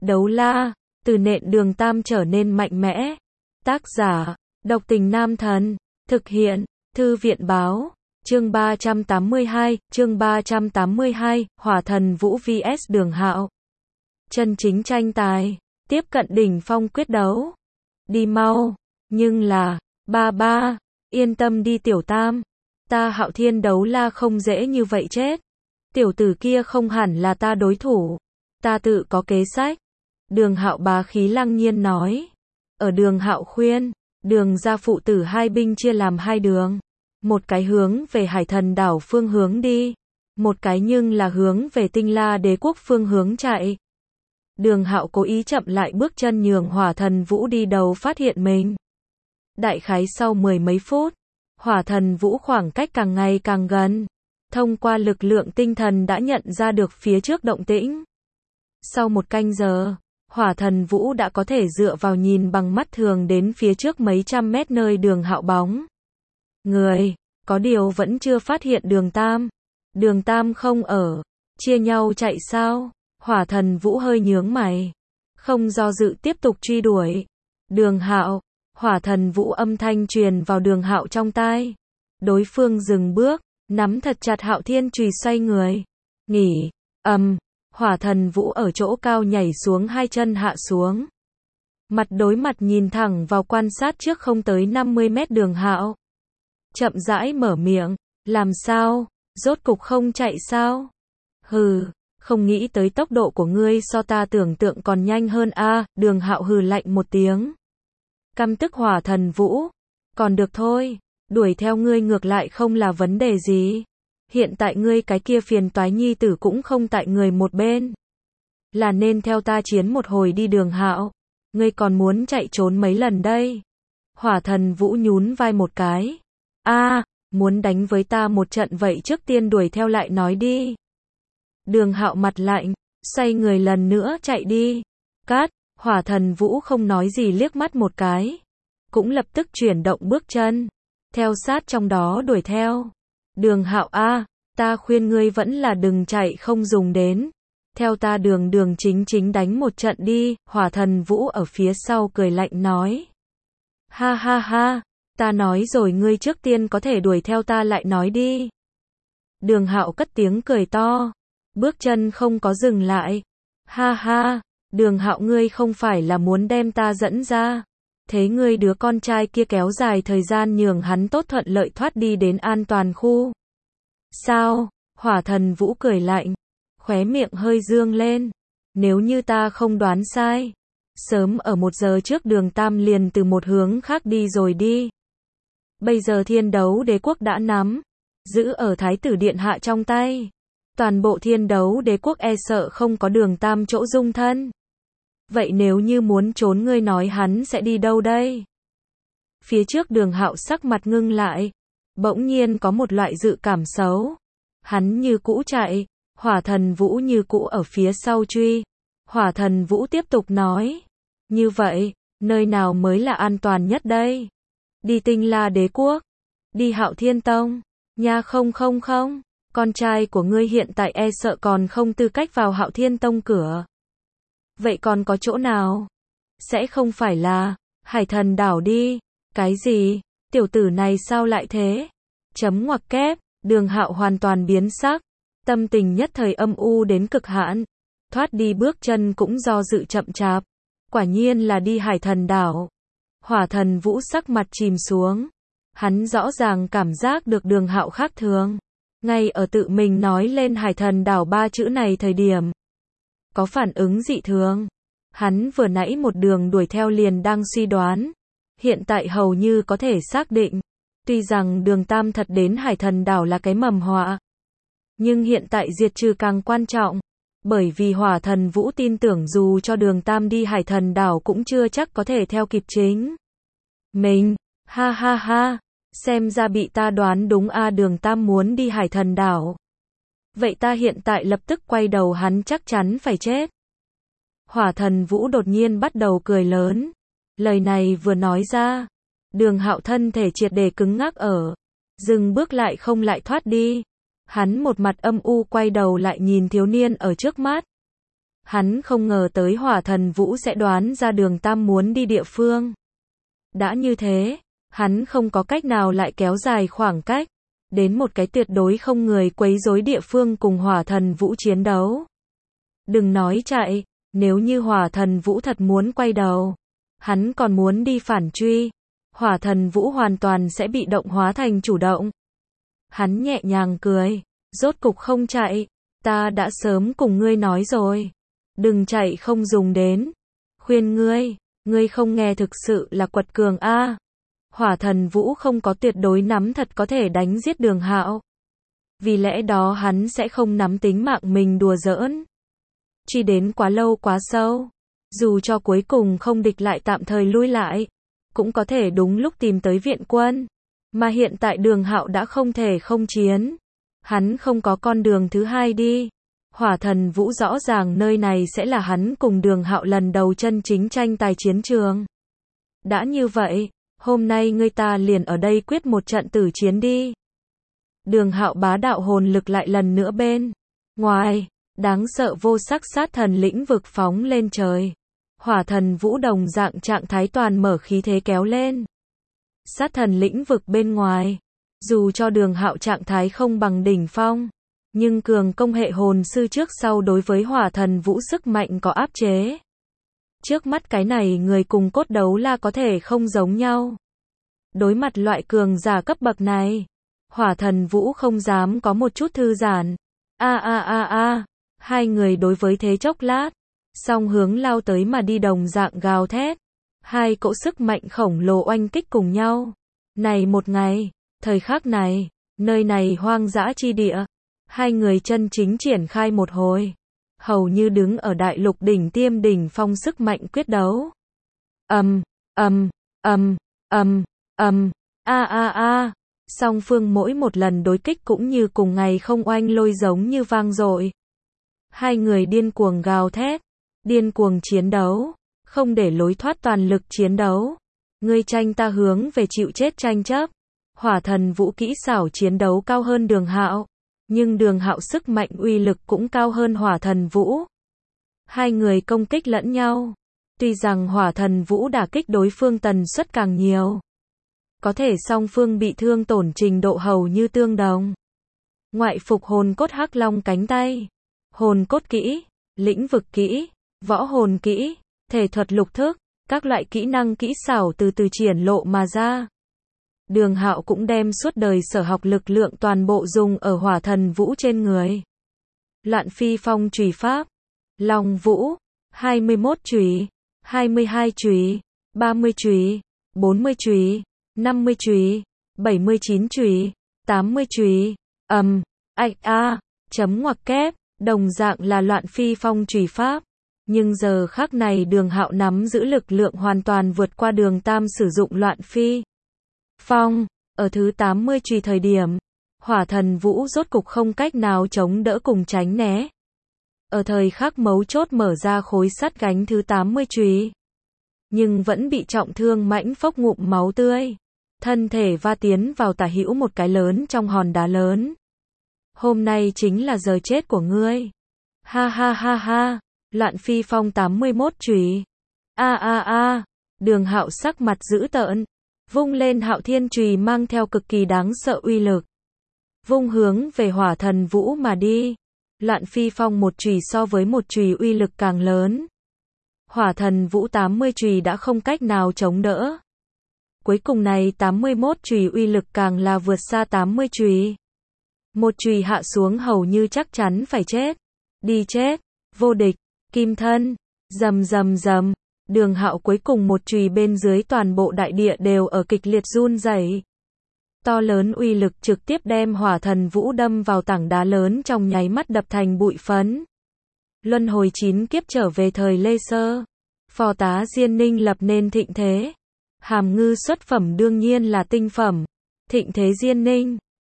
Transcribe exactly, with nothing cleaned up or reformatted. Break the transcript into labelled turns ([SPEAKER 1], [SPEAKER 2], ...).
[SPEAKER 1] Đấu la, từ nện đường tam trở nên mạnh mẽ. Tác giả, độc tình nam thần. Thực hiện, thư viện báo. Chương ba trăm tám mươi hai, chương ba trăm tám mươi hai, Hỏa Thần Vũ vs Đường Hạo. Chân chính tranh tài, tiếp cận đỉnh phong quyết đấu. Đi mau, nhưng là, ba ba, yên tâm đi tiểu tam. Ta Hạo Thiên đấu la không dễ như vậy chết. Tiểu tử kia không hẳn là ta đối thủ. Ta tự có kế sách. Đường Hạo bá khí lăng nhiên nói. Ở Đường Hạo khuyên, Đường gia phụ tử hai binh chia làm hai đường. Một cái hướng về Hải Thần đảo phương hướng đi. Một cái nhưng là hướng về Tinh La Đế quốc phương hướng chạy. Đường Hạo cố ý chậm lại bước chân nhường Hỏa Thần Vũ đi đầu phát hiện mình. Đại khái sau mười mấy phút, Hỏa Thần Vũ khoảng cách càng ngày càng gần. Thông qua lực lượng tinh thần đã nhận ra được phía trước động tĩnh. Sau một canh giờ, Hỏa Thần Vũ đã có thể dựa vào nhìn bằng mắt thường đến phía trước mấy trăm mét nơi Đường Hạo bóng người, có điều vẫn chưa phát hiện Đường Tam. Đường Tam không ở, chia nhau chạy sao? Hỏa Thần Vũ hơi nhướng mày, không do dự tiếp tục truy đuổi. Đường Hạo, Hỏa Thần Vũ âm thanh truyền vào Đường Hạo trong tai. Đối phương dừng bước, nắm thật chặt Hạo Thiên chùy xoay người. Nghỉ, ầm, um, Hỏa Thần Vũ ở chỗ cao nhảy xuống hai chân hạ xuống. Mặt đối mặt nhìn thẳng vào quan sát trước không tới năm mươi mét Đường Hạo. Chậm rãi mở miệng, làm sao, rốt cục không chạy sao? Hừ, không nghĩ tới tốc độ của ngươi so ta tưởng tượng còn nhanh hơn a. À, Đường Hạo hừ lạnh một tiếng. Căm tức Hỏa Thần Vũ, còn được thôi, đuổi theo ngươi ngược lại không là vấn đề gì. Hiện tại ngươi cái kia phiền toái nhi tử cũng không tại người một bên. Là nên theo ta chiến một hồi đi Đường Hạo. Ngươi còn muốn chạy trốn mấy lần đây? Hỏa Thần Vũ nhún vai một cái. A, à, muốn đánh với ta một trận vậy trước tiên đuổi theo lại nói đi. Đường Hạo mặt lạnh, xoay người lần nữa chạy đi. Cát, Hỏa Thần Vũ không nói gì liếc mắt một cái. Cũng lập tức chuyển động bước chân. Theo sát trong đó đuổi theo. Đường Hạo a, à, ta khuyên ngươi vẫn là đừng chạy không dùng đến. Theo ta đường đường chính chính đánh một trận đi. Hỏa Thần Vũ ở phía sau cười lạnh nói. Ha ha ha, ta nói rồi ngươi trước tiên có thể đuổi theo ta lại nói đi. Đường Hạo cất tiếng cười to. Bước chân không có dừng lại. Ha ha, Đường Hạo ngươi không phải là muốn đem ta dẫn ra. Thế ngươi đứa con trai kia kéo dài thời gian nhường hắn tốt thuận lợi thoát đi đến an toàn khu. Sao? Hỏa Thần Vũ cười lạnh. Khóe miệng hơi dương lên. Nếu như ta không đoán sai. Sớm ở một giờ trước Đường Tam liền từ một hướng khác đi rồi đi. Bây giờ Thiên Đấu Đế quốc đã nắm. Giữ ở Thái tử Điện Hạ trong tay. Toàn bộ Thiên Đấu Đế quốc e sợ không có Đường Tam chỗ dung thân. Vậy nếu như muốn trốn ngươi nói hắn sẽ đi đâu đây? Phía trước Đường Hạo sắc mặt ngưng lại. Bỗng nhiên có một loại dự cảm xấu. Hắn như cũ chạy. Hỏa Thần Vũ như cũ ở phía sau truy. Hỏa Thần Vũ tiếp tục nói. Như vậy, nơi nào mới là an toàn nhất đây? Đi Tinh La Đế quốc? Đi Hạo Thiên Tông? Nha không không không. Con trai của ngươi hiện tại e sợ còn không tư cách vào Hạo Thiên Tông cửa. Vậy còn có chỗ nào? Sẽ không phải là Hải Thần đảo đi. Cái gì? Tiểu tử này sao lại thế? Chấm ngoặc kép. Đường Hạo hoàn toàn biến sắc. Tâm tình nhất thời âm u đến cực hạn. Thoát đi bước chân cũng do dự chậm chạp. Quả nhiên là đi Hải Thần đảo. Hỏa Thần Vũ sắc mặt chìm xuống. Hắn rõ ràng cảm giác được Đường Hạo khác thường. Ngay ở tự mình nói lên Hải Thần đảo ba chữ này thời điểm. Có phản ứng dị thường. Hắn vừa nãy một đường đuổi theo liền đang suy đoán. Hiện tại hầu như có thể xác định. Tuy rằng Đường Tam thật đến Hải Thần đảo là cái mầm họa. Nhưng hiện tại diệt trừ càng quan trọng. Bởi vì Hỏa Thần Vũ tin tưởng dù cho Đường Tam đi Hải Thần đảo cũng chưa chắc có thể theo kịp chính mình. Ha ha ha, xem ra bị ta đoán đúng a. Đường Tam muốn đi Hải Thần đảo. Vậy ta hiện tại lập tức quay đầu hắn chắc chắn phải chết. Hỏa Thần Vũ đột nhiên bắt đầu cười lớn. Lời này vừa nói ra. Đường Hạo thân thể triệt để cứng ngắc ở. Dừng bước lại không lại thoát đi. Hắn một mặt âm u quay đầu lại nhìn thiếu niên ở trước mắt. Hắn không ngờ tới Hỏa Thần Vũ sẽ đoán ra Đường Tam muốn đi địa phương. Đã như thế, hắn không có cách nào lại kéo dài khoảng cách, đến một cái tuyệt đối không người quấy rối địa phương cùng Hỏa Thần Vũ chiến đấu. Đừng nói chạy, nếu như Hỏa Thần Vũ thật muốn quay đầu, hắn còn muốn đi phản truy, Hỏa Thần Vũ hoàn toàn sẽ bị động hóa thành chủ động. Hắn nhẹ nhàng cười, rốt cục không chạy, ta đã sớm cùng ngươi nói rồi, đừng chạy không dùng đến, khuyên ngươi, ngươi không nghe thực sự là quật cường a. À. Hỏa Thần Vũ không có tuyệt đối nắm thật có thể đánh giết Đường Hạo. Vì lẽ đó hắn sẽ không nắm tính mạng mình đùa giỡn. Chỉ đến quá lâu quá sâu, dù cho cuối cùng không địch lại tạm thời lui lại, cũng có thể đúng lúc tìm tới viện quân. Mà hiện tại Đường Hạo đã không thể không chiến. Hắn không có con đường thứ hai đi. Hỏa Thần Vũ rõ ràng nơi này sẽ là hắn cùng Đường Hạo lần đầu chân chính tranh tài chiến trường. Đã như vậy, hôm nay ngươi ta liền ở đây quyết một trận tử chiến đi. Đường Hạo bá đạo hồn lực lại lần nữa bên ngoài, đáng sợ vô sắc sát thần lĩnh vực phóng lên trời. Hỏa Thần Vũ đồng dạng trạng thái toàn mở khí thế kéo lên. Sát thần lĩnh vực bên ngoài, dù cho Đường Hạo trạng thái không bằng đỉnh phong, nhưng cường công hệ hồn sư trước sau đối với Hỏa Thần Vũ sức mạnh có áp chế. Trước mắt cái này người cùng cốt đấu la có thể không giống nhau. Đối mặt loại cường giả cấp bậc này, Hỏa Thần Vũ không dám có một chút thư giãn. A a a a, hai người đối với thế chốc lát, song hướng lao tới mà đi đồng dạng gào thét. Hai cỗ sức mạnh khổng lồ oanh kích cùng nhau. Này một ngày, thời khắc này, nơi này hoang dã chi địa, hai người chân chính triển khai một hồi, hầu như đứng ở đại lục đỉnh tiêm đỉnh phong sức mạnh quyết đấu. Ầm, ầm, ầm, ầm, ầm, a a a, song phương mỗi một lần đối kích cũng như cùng ngày không oanh lôi giống như vang dội. Hai người điên cuồng gào thét, điên cuồng chiến đấu, không để lối thoát toàn lực chiến đấu. Ngươi tranh ta hướng về chịu chết tranh chấp. Hỏa Thần Vũ kỹ xảo chiến đấu cao hơn Đường Hạo, nhưng Đường Hạo sức mạnh uy lực cũng cao hơn Hỏa Thần Vũ. Hai người công kích lẫn nhau. Tuy rằng Hỏa Thần Vũ đả kích đối phương tần suất càng nhiều, có thể song phương bị thương tổn trình độ hầu như tương đồng. Ngoại phục hồn cốt hắc long cánh tay, hồn cốt kỹ, lĩnh vực kỹ, võ hồn kỹ, thể thuật lục thức, các loại kỹ năng kỹ xảo từ từ triển lộ mà ra. Đường Hạo cũng đem suốt đời sở học lực lượng toàn bộ dùng ở Hỏa Thần Vũ trên người. Loạn phi phong chùy pháp, Long Vũ, hai mươi mốt chùy, hai mươi hai chùy, ba mươi chùy, bốn mươi chùy, năm mươi chùy, bảy mươi chín chùy, tám mươi chùy, ầm, ạch a, chấm ngoặc kép, đồng dạng là loạn phi phong chùy pháp. Nhưng giờ khắc này Đường Hạo nắm giữ lực lượng hoàn toàn vượt qua Đường Tam sử dụng loạn phi phong. Ở thứ tám mươi chùy thời điểm, Hỏa Thần Vũ rốt cục không cách nào chống đỡ cùng tránh né. Ở thời khắc mấu chốt mở ra khối sắt gánh thứ tám mươi chùy, nhưng vẫn bị trọng thương mãnh phốc ngụm máu tươi, thân thể va tiến vào tả hữu một cái lớn trong hòn đá lớn. Hôm nay chính là giờ chết của ngươi. Ha ha ha ha. Loạn phi phong tám mươi mốt chùy. A a a, Đường Hạo sắc mặt dữ tợn, vung lên Hạo Thiên chùy mang theo cực kỳ đáng sợ uy lực, vung hướng về Hỏa Thần Vũ mà đi. Loạn phi phong một chùy so với một chùy uy lực càng lớn. Hỏa Thần Vũ tám mươi chùy đã không cách nào chống đỡ. Cuối cùng này tám mươi mốt chùy uy lực càng là vượt xa tám mươi chùy. Một chùy hạ xuống hầu như chắc chắn phải chết. Đi chết, vô địch. Kim thân, rầm rầm rầm, Đường Hạo cuối cùng một chùy bên dưới toàn bộ đại địa đều ở kịch liệt run rẩy. To lớn uy lực trực tiếp đem Hỏa Thần Vũ đâm vào tảng đá lớn trong nháy mắt đập thành bụi phấn. Luân hồi chín kiếp trở về thời Lê Sơ, phò tá Diên Ninh lập nên thịnh thế. Hàm ngư xuất phẩm đương nhiên là tinh phẩm. Thịnh thế Diên Ninh,